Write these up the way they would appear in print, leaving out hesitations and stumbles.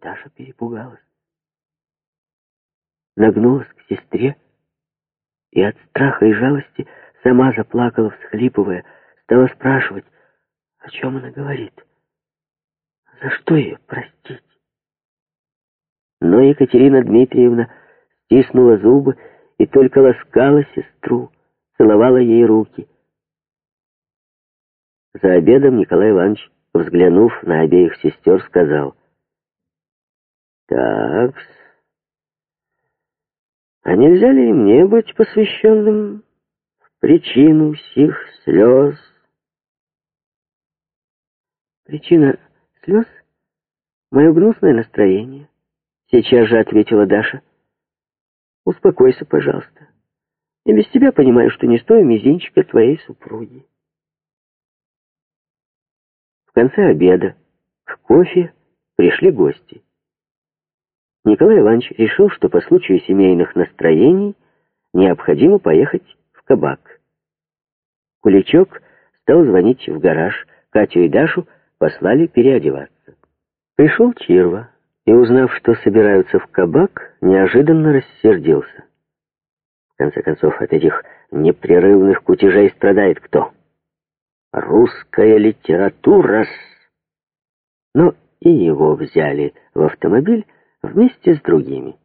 Даша перепугалась. Нагнулась к сестре и от страха и жалости сама заплакала, всхлипывая, стала спрашивать, о чем она говорит, за что ее простить. Но Екатерина Дмитриевна стиснула зубы и только ласкала сестру, целовала ей руки. За обедом Николай Иванович, взглянув на обеих сестер, сказал: «Так, а нельзя ли и мне быть посвященным в причину сих слез?» «Причина слез — мое гнусное настроение», — сейчас же ответила Даша. «Успокойся, пожалуйста. Я без тебя понимаю, что не стою мизинчика твоей супруги». В конце обеда к кофе пришли гости. Николай Иванович решил, что по случаю семейных настроений необходимо поехать в кабак. Куличок стал звонить в гараж, Катю и Дашу послали переодеваться. Пришел Чирва и, узнав, что собираются в кабак, неожиданно рассердился. В конце концов, от этих непрерывных кутежей страдает кто? Русская литература. Но и его взяли в автомобиль вместе с другими.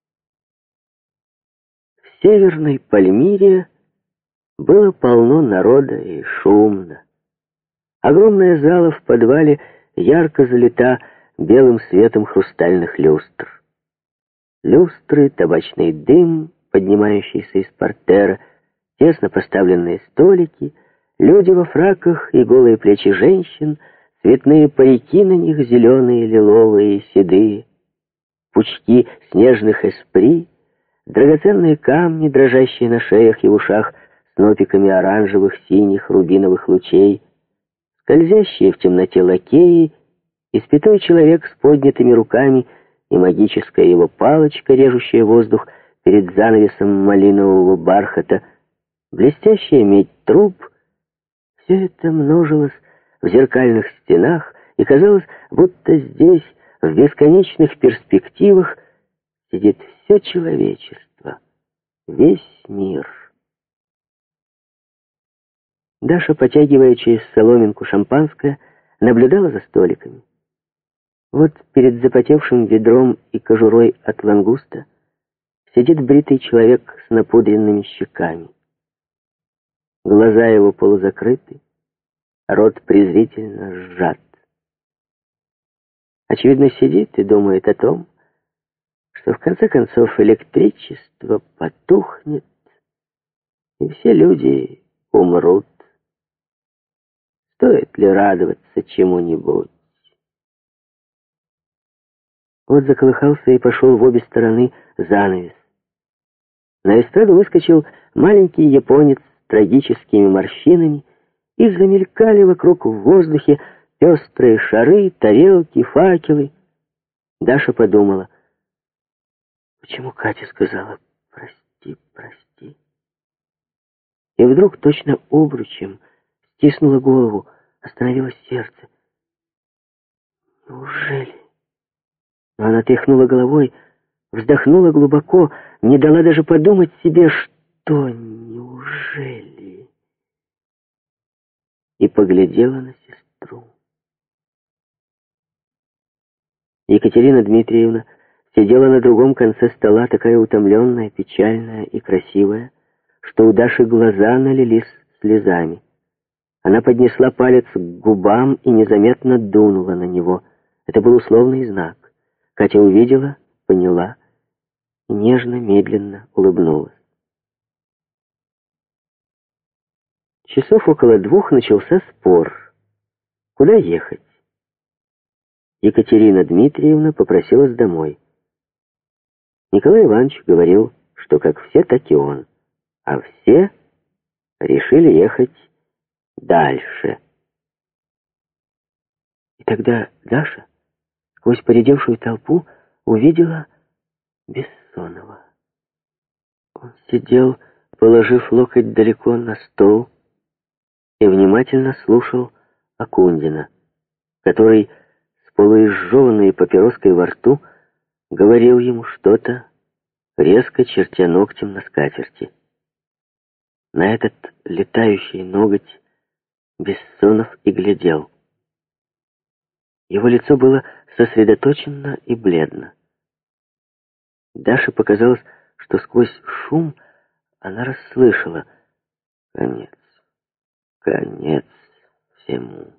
В Северной Пальмире было полно народа и шумно. Огромная зала в подвале ярко залита белым светом хрустальных люстр. Люстры, табачный дым, поднимающийся из портера, тесно поставленные столики, люди во фраках и голые плечи женщин, цветные парики на них зеленые, лиловые и седые, пучки снежных эспри, драгоценные камни, дрожащие на шеях и ушах снопиками оранжевых, синих, рубиновых лучей, скользящие в темноте лакеи, испятой человек с поднятыми руками и магическая его палочка, режущая воздух перед занавесом малинового бархата, блестящая медь труб — все это множилось в зеркальных стенах, и казалось, будто здесь, в бесконечных перспективах, сидит все человечество, весь мир. Даша, потягивая через соломинку шампанское, наблюдала за столиками. Вот перед запотевшим ведром и кожурой от лангуста сидит бритый человек с напудренными щеками. Глаза его полузакрыты, рот презрительно сжат. Очевидно, сидит и думает о том, что в конце концов электричество потухнет, и все люди умрут. Стоит ли радоваться чему-нибудь? Вот заколыхался и пошел в обе стороны занавес. На эстраду выскочил маленький японец с трагическими морщинами, и замелькали вокруг в воздухе пестрые шары, тарелки, факелы. Даша подумала, почему Катя сказала «прости, прости»? И вдруг точно обручем стиснула голову, остановилось сердце. Неужели? Но она тряхнула головой, вздохнула глубоко, не дала даже подумать себе, что неужели? И поглядела на сестру. Екатерина Дмитриевна сидела на другом конце стола, такая утомленная, печальная и красивая, что у Даши глаза налились слезами. Она поднесла палец к губам и незаметно дунула на него. Это был условный знак. Катя увидела, поняла и нежно, медленно улыбнулась. Часов около 2 начался спор. Куда ехать? Екатерина Дмитриевна попросилась домой. Николай Иванович говорил, что как все, так и он. А все решили ехать дальше. И тогда Даша сквозь поредевшую толпу увидела Бессонова. Он сидел, положив локоть далеко на стол, и внимательно слушал Акундина, который с полуизжеванной папироской во рту, говорил ему что-то, резко чертя ногтем на скатерти. На этот летающий ноготь Бессонов и глядел. Его лицо было сосредоточенно и бледно. Даше показалось, что сквозь шум она расслышала: «Конец, конец всему».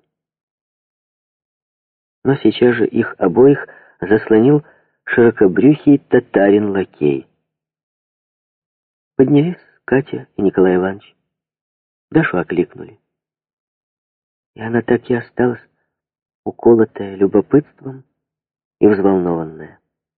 Но сейчас же их обоих заслонил широкобрюхий татарин-лакей. Поднялись Катя и Николай Иванович. Дашу окликнули. И она так и осталась, уколотая любопытством и взволнованная.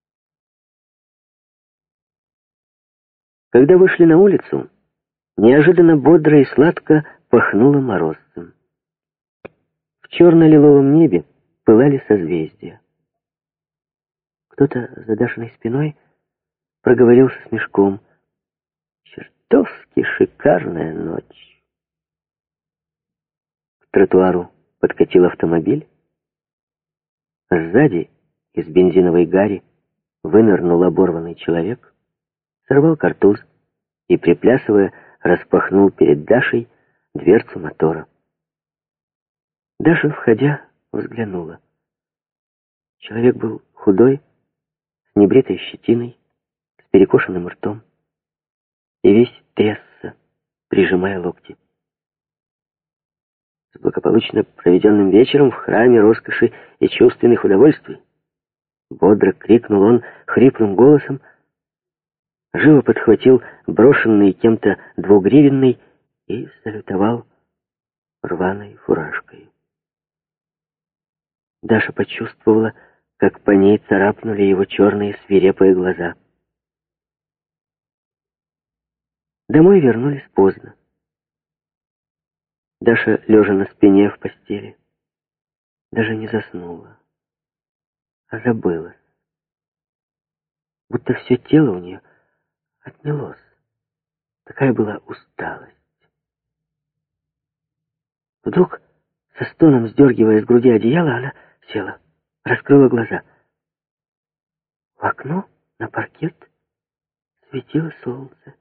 Когда вышли на улицу, неожиданно бодро и сладко пахнуло морозцем. В черно-лиловом небе пылали созвездия. Кто-то за Дашиной спиной проговорил со смешком: «Чертовски шикарная ночь». К тротуару подкатил автомобиль. Сзади из бензиновой гари вынырнул оборванный человек, сорвал картуз и, приплясывая, распахнул перед Дашей дверцу мотора. Даша, входя, взглянула. Человек был худой, с небритой щетиной, с перекошенным ртом, и весь трясся, прижимая локти. С благополучно проведенным вечером в храме роскоши и чувственных удовольствий, бодро крикнул он хриплым голосом, живо подхватил брошенный кем-то двугривенный и салютовал рваной фуражкой. Даша почувствовала, как по ней царапнули его черные свирепые глаза. Домой вернулись поздно. Даша, лежа на спине в постели, даже не заснула, а забылась. Будто все тело у нее отнялось. Такая была усталость. Вдруг, со стоном сдергивая с груди одеяло, она села, раскрыла глаза. В окно на паркет светило солнце.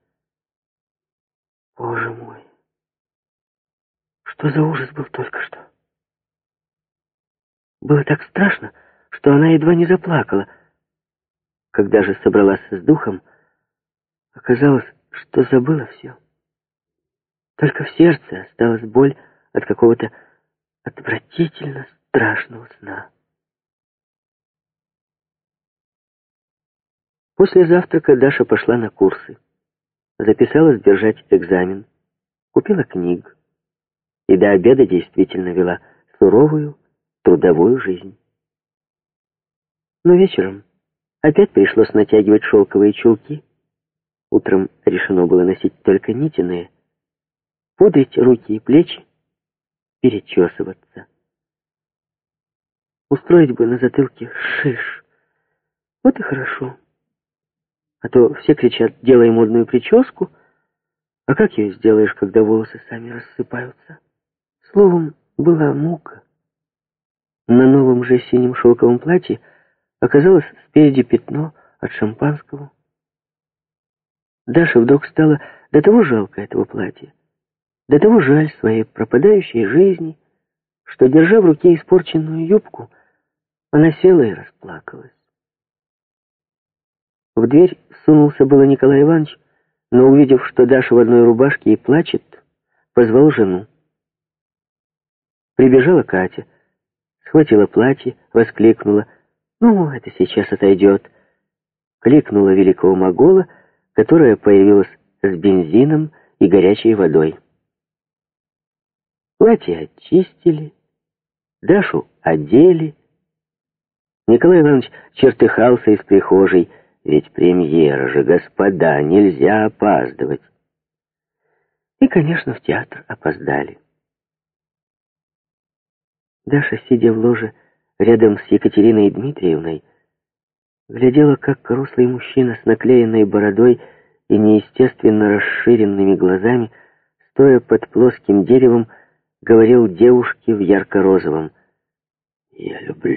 Боже мой! Что за ужас был только что? Было так страшно, что она едва не заплакала. Когда же собралась с духом, оказалось, что забыла все. Только в сердце осталась боль от какого-то отвратительно страшного сна. После завтрака Даша пошла на курсы. Записалась держать экзамен, купила книг и до обеда действительно вела суровую трудовую жизнь. Но вечером опять пришлось натягивать шелковые чулки. Утром решено было носить только нитиные, пудрить руки и плечи, перечесываться. Устроить бы на затылке шиш. Вот и хорошо. А то все кричат: делай модную прическу. А как ее сделаешь, когда волосы сами рассыпаются? Словом, была мука. На новом же синем шелковом платье оказалось спереди пятно от шампанского. Даше вдруг стало до того жалко этого платья, до того жаль своей пропадающей жизни, что, держа в руке испорченную юбку, она села и расплакалась. В дверь сунулся было Николай Иванович, но, увидев, что Даша в одной рубашке и плачет, позвал жену. Прибежала Катя, схватила платье, воскликнула: «Ну, это сейчас отойдет». Кликнула великого могола, которая появилась с бензином и горячей водой. Платье очистили, Дашу одели. Николай Иванович чертыхался из прихожей: ведь премьера же, господа, нельзя опаздывать. И, конечно, в театр опоздали. Даша, сидя в ложе рядом с Екатериной Дмитриевной, глядела, как рослый мужчина с наклеенной бородой и неестественно расширенными глазами, стоя под плоским деревом, говорил девушке в ярко-розовом: «Я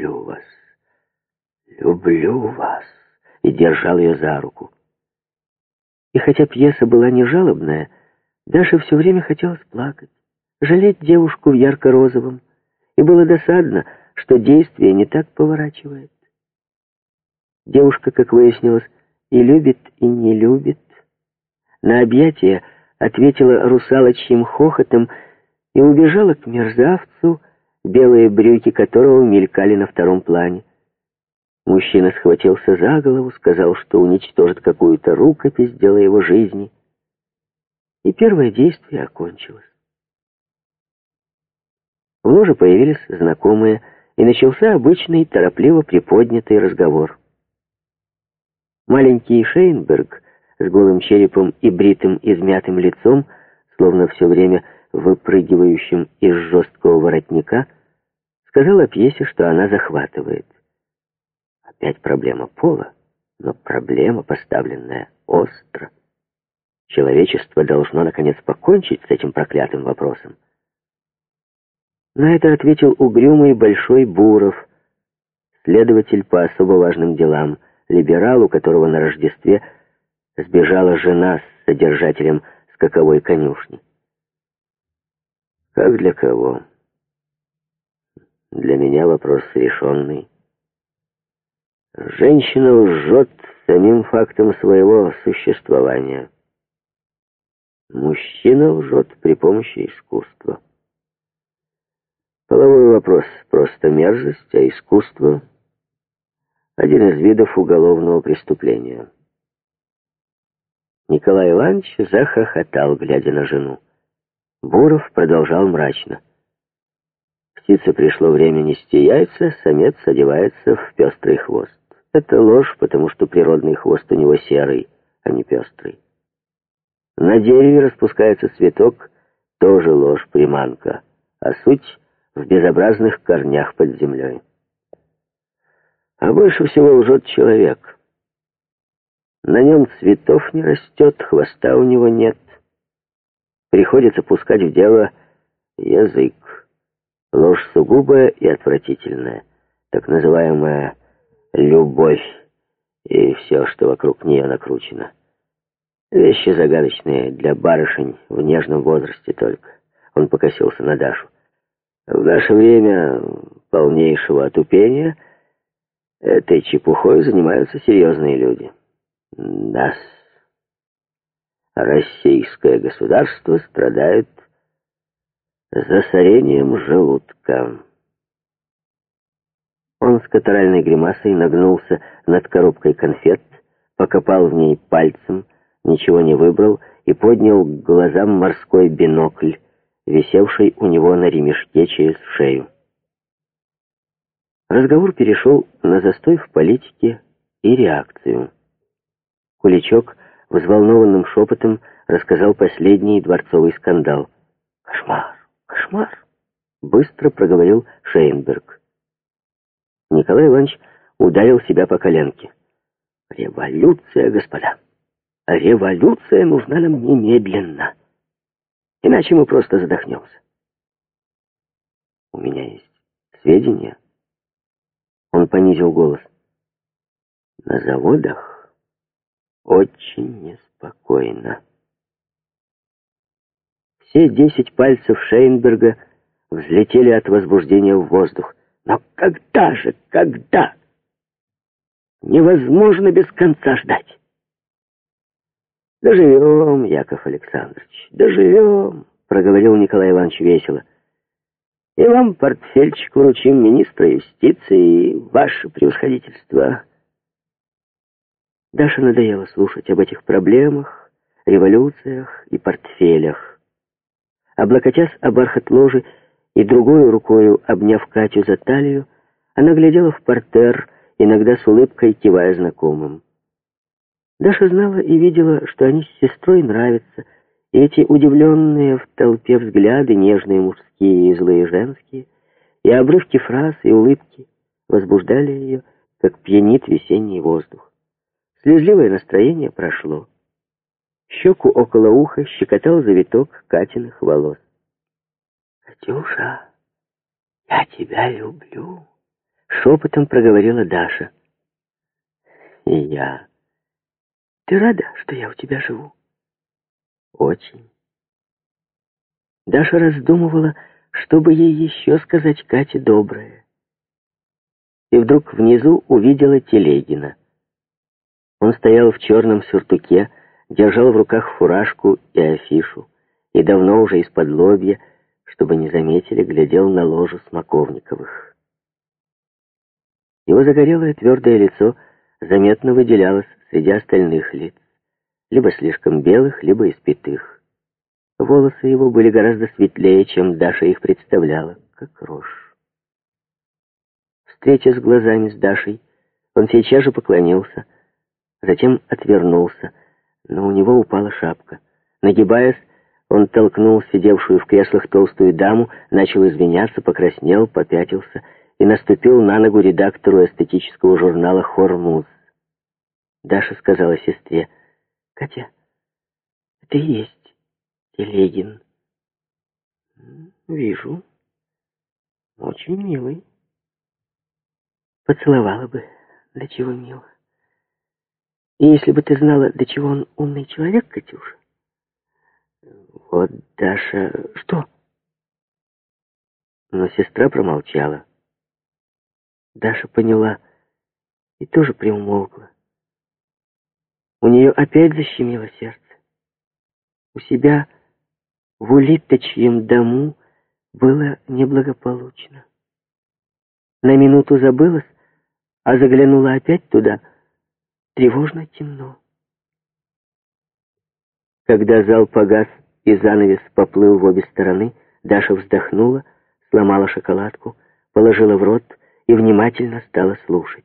люблю вас», и держал ее за руку. И хотя пьеса была не жалобная, Даше все время хотелось плакать, жалеть девушку в ярко-розовом, и было досадно, что действие не так поворачивает. Девушка, как выяснилось, и любит, и не любит. На объятие ответила русалочьим хохотом и убежала к мерзавцу, белые брюки которого мелькали на втором плане. Мужчина схватился за голову, сказал, что уничтожит какую-то рукопись, делая его жизни. И первое действие окончилось. В ложе появились знакомые, и начался обычный, торопливо приподнятый разговор. Маленький Шейнберг с голым черепом и бритым измятым лицом, словно все время выпрыгивающим из жесткого воротника, сказал о пьесе, что она захватывает. Опять проблема пола, но проблема, поставленная остро. Человечество должно, наконец, покончить с этим проклятым вопросом. На это ответил угрюмый Большой Буров, следователь по особо важным делам, либерал, у которого на Рождестве сбежала жена с содержателем скаковой конюшни. Как для кого? Для меня вопрос решенный. Женщина лжет самим фактом своего существования. Мужчина лжет при помощи искусства. Половой вопрос — просто мерзость, а искусство — один из видов уголовного преступления. Николай Иванович захохотал, глядя на жену. Буров продолжал мрачно. Птице пришло время нести яйца, самец одевается в пестрый хвост. Это ложь, потому что природный хвост у него серый, а не пестрый. На дереве распускается цветок, тоже ложь, приманка, а суть в безобразных корнях под землей. А больше всего лжет человек. На нем цветов не растет, хвоста у него нет. Приходится пускать в дело язык. Ложь сугубая и отвратительная, так называемая любовь и все, что вокруг нее накручено. Вещи загадочные для барышень в нежном возрасте только. Он покосился на Дашу. В наше время полнейшего отупения этой чепухой занимаются серьезные люди. Нас. Российское государство страдает засорением желудка. Он с катаральной гримасой нагнулся над коробкой конфет, покопал в ней пальцем, ничего не выбрал и поднял к глазам морской бинокль, висевший у него на ремешке через шею. Разговор перешел на застой в политике и реакцию. Куличок взволнованным шепотом рассказал последний дворцовый скандал. «Кошмар! Кошмар!» — быстро проговорил Шейнберг. Николай Иванович ударил себя по коленке. «Революция, господа! Революция нужна нам немедленно! Иначе мы просто задохнемся. У меня есть сведения». Он понизил голос. «На заводах очень неспокойно». Все 10 пальцев Шейнберга взлетели от возбуждения в воздух. «Но когда же, когда? Невозможно без конца ждать». «Доживем, Яков Александрович, доживем», — проговорил Николай Иванович весело. «И вам портфельчик вручим министра юстиции и ваше превосходительство». Даше надоело слушать об этих проблемах, революциях и портфелях. Облокотясь о бархат ложи и другой рукою обняв Катю за талию, она глядела в партер, иногда с улыбкой кивая знакомым. Даша знала и видела, что они с сестрой нравятся, и эти удивленные в толпе взгляды, нежные мужские и злые женские, и обрывки фраз и улыбки возбуждали ее, как пьянит весенний воздух. Слезливое настроение прошло. Щеку около уха щекотал завиток Катиных волос. «Катюша, я тебя люблю», шепотом проговорила Даша. И я. Ты рада, что я у тебя живу? Очень. Даша раздумывала, чтобы ей еще сказать Кате доброе. И вдруг внизу увидела Телегина. Он стоял в черном сюртуке, держал в руках фуражку и афишу, и давно уже из-под лобья, чтобы не заметили, глядел на ложу Смоковниковых. Его загорелое твердое лицо заметно выделялось среди остальных лиц, либо слишком белых, либо испитых. Волосы его были гораздо светлее, чем Даша их представляла, как рожь. Встретясь глазами с Дашей, он сейчас же поклонился, затем отвернулся, но у него упала шапка. Нагибаясь, он толкнул сидевшую в креслах толстую даму, начал извиняться, покраснел, попятился и наступил на ногу редактору эстетического журнала «Хормуз». Даша сказала сестре: «Катя, это и есть Телегин». «Вижу. Очень милый». «Поцеловала бы, до чего мило. И если бы ты знала, до чего он умный человек, Катюша». «Вот, Даша...» «Что?» Но сестра промолчала. Даша поняла и тоже приумолкла. У нее опять защемило сердце. У себя в Улиточьем дому было неблагополучно. На минуту забылась, а заглянула опять туда. Тревожно темно. Когда зал погас и занавес поплыл в обе стороны, Даша вздохнула, сломала шоколадку, положила в рот и внимательно стала слушать.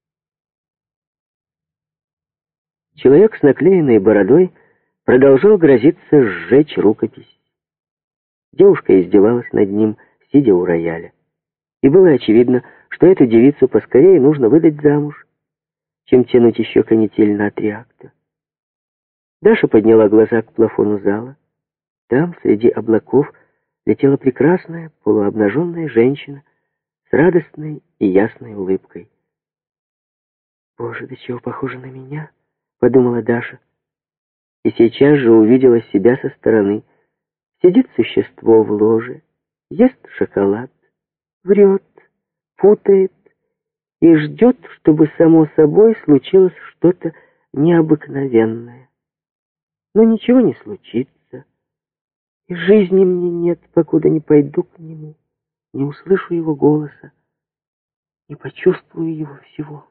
Человек с наклеенной бородой продолжал грозиться сжечь рукопись. Девушка издевалась над ним, сидя у рояля. И было очевидно, что эту девицу поскорее нужно выдать замуж, чем тянуть еще канитель на 3 акта. Даша подняла глаза к плафону зала. Там, среди облаков, летела прекрасная полуобнаженная женщина с радостной и ясной улыбкой. «Боже, до чего похоже на меня!» — подумала Даша. И сейчас же увидела себя со стороны. Сидит существо в ложе, ест шоколад, врет, путает и ждет, чтобы само собой случилось что-то необыкновенное. Но ничего не случится, и жизни мне нет, покуда не пойду к нему, не услышу его голоса, не почувствую его всего.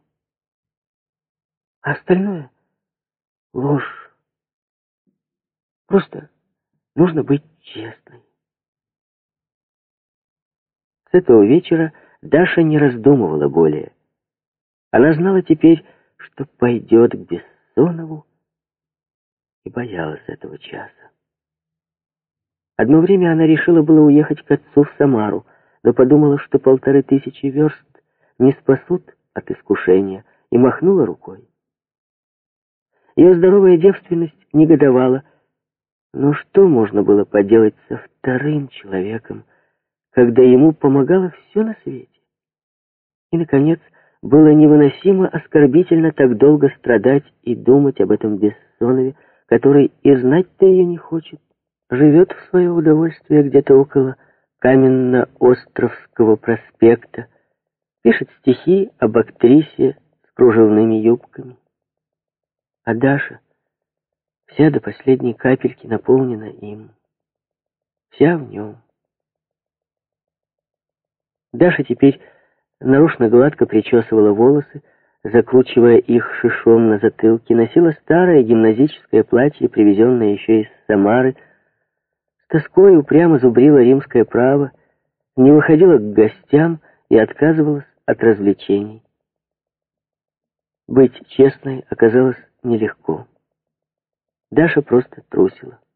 А остальное — ложь. Просто нужно быть честной. С этого вечера Даша не раздумывала более. Она знала теперь, что пойдет к Бессонову, и боялась этого часа. Одно время она решила было уехать к отцу в Самару, но подумала, что 1500 верст не спасут от искушения, и махнула рукой. Ее здоровая девственность негодовала, но что можно было поделать со вторым человеком, когда ему помогало все на свете? И, наконец, было невыносимо оскорбительно так долго страдать и думать об этом Бессонове, который и знать-то ее не хочет, живет в свое удовольствие где-то около Каменно-Островского проспекта, пишет стихи об актрисе с кружевными юбками. А Даша вся до последней капельки наполнена им, вся в нем. Даша теперь нарочно гладко причесывала волосы, закручивая их шишом на затылке, носила старое гимназическое платье, привезенное еще из Самары, с тоской упрямо зубрила римское право, не выходила к гостям и отказывалась от развлечений. Быть честной оказалось нелегко. Даша просто трусила.